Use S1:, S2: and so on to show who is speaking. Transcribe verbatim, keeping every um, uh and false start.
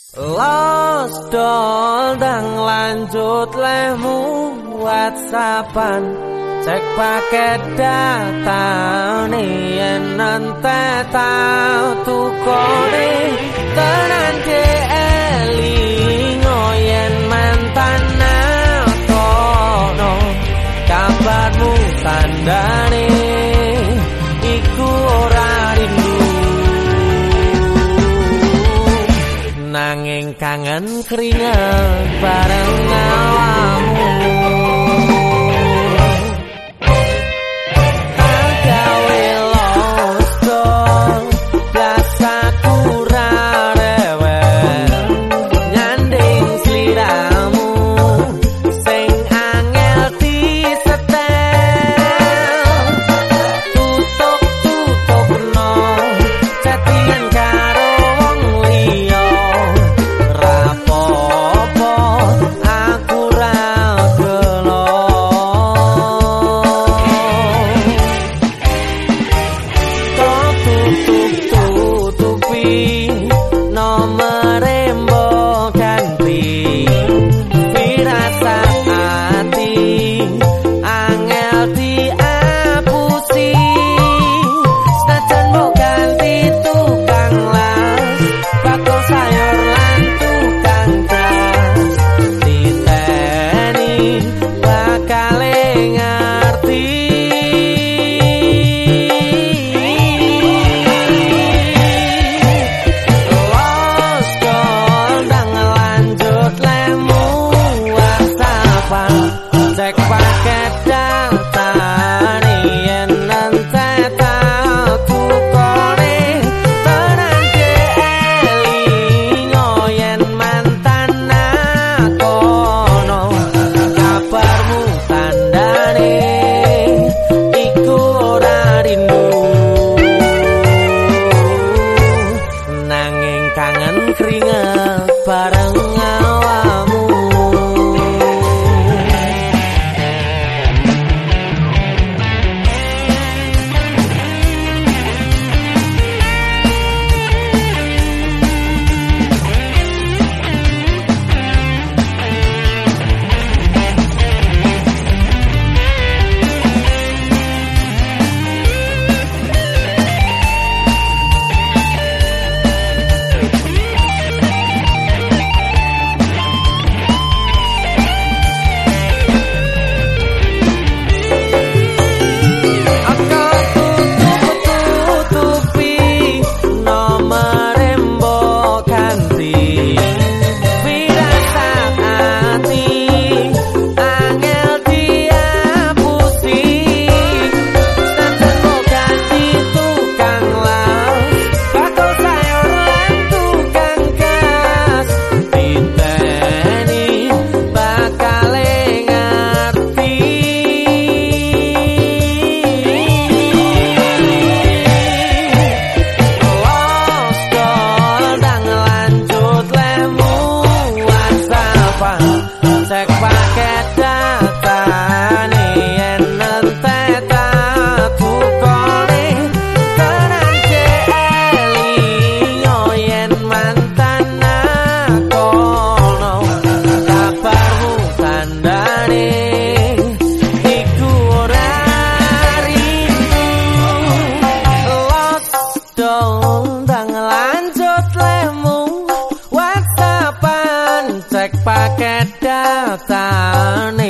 S1: Lost doll dang lanjut lemu WhatsAppan cek paket data nih yen nante tau tukone tenan ke elingo yen mantan kono kabarmu tandane iku ora rindu nanging kangen keringet bareng awakmu. Keringat bareng awakmu. Cek paket data nih yen nante tatu kone tenan ke elingo yen mantan kono kabarmu tandane iku ora rindu. Lost dong ndang lanjut lemu WhatsAppan cek paket data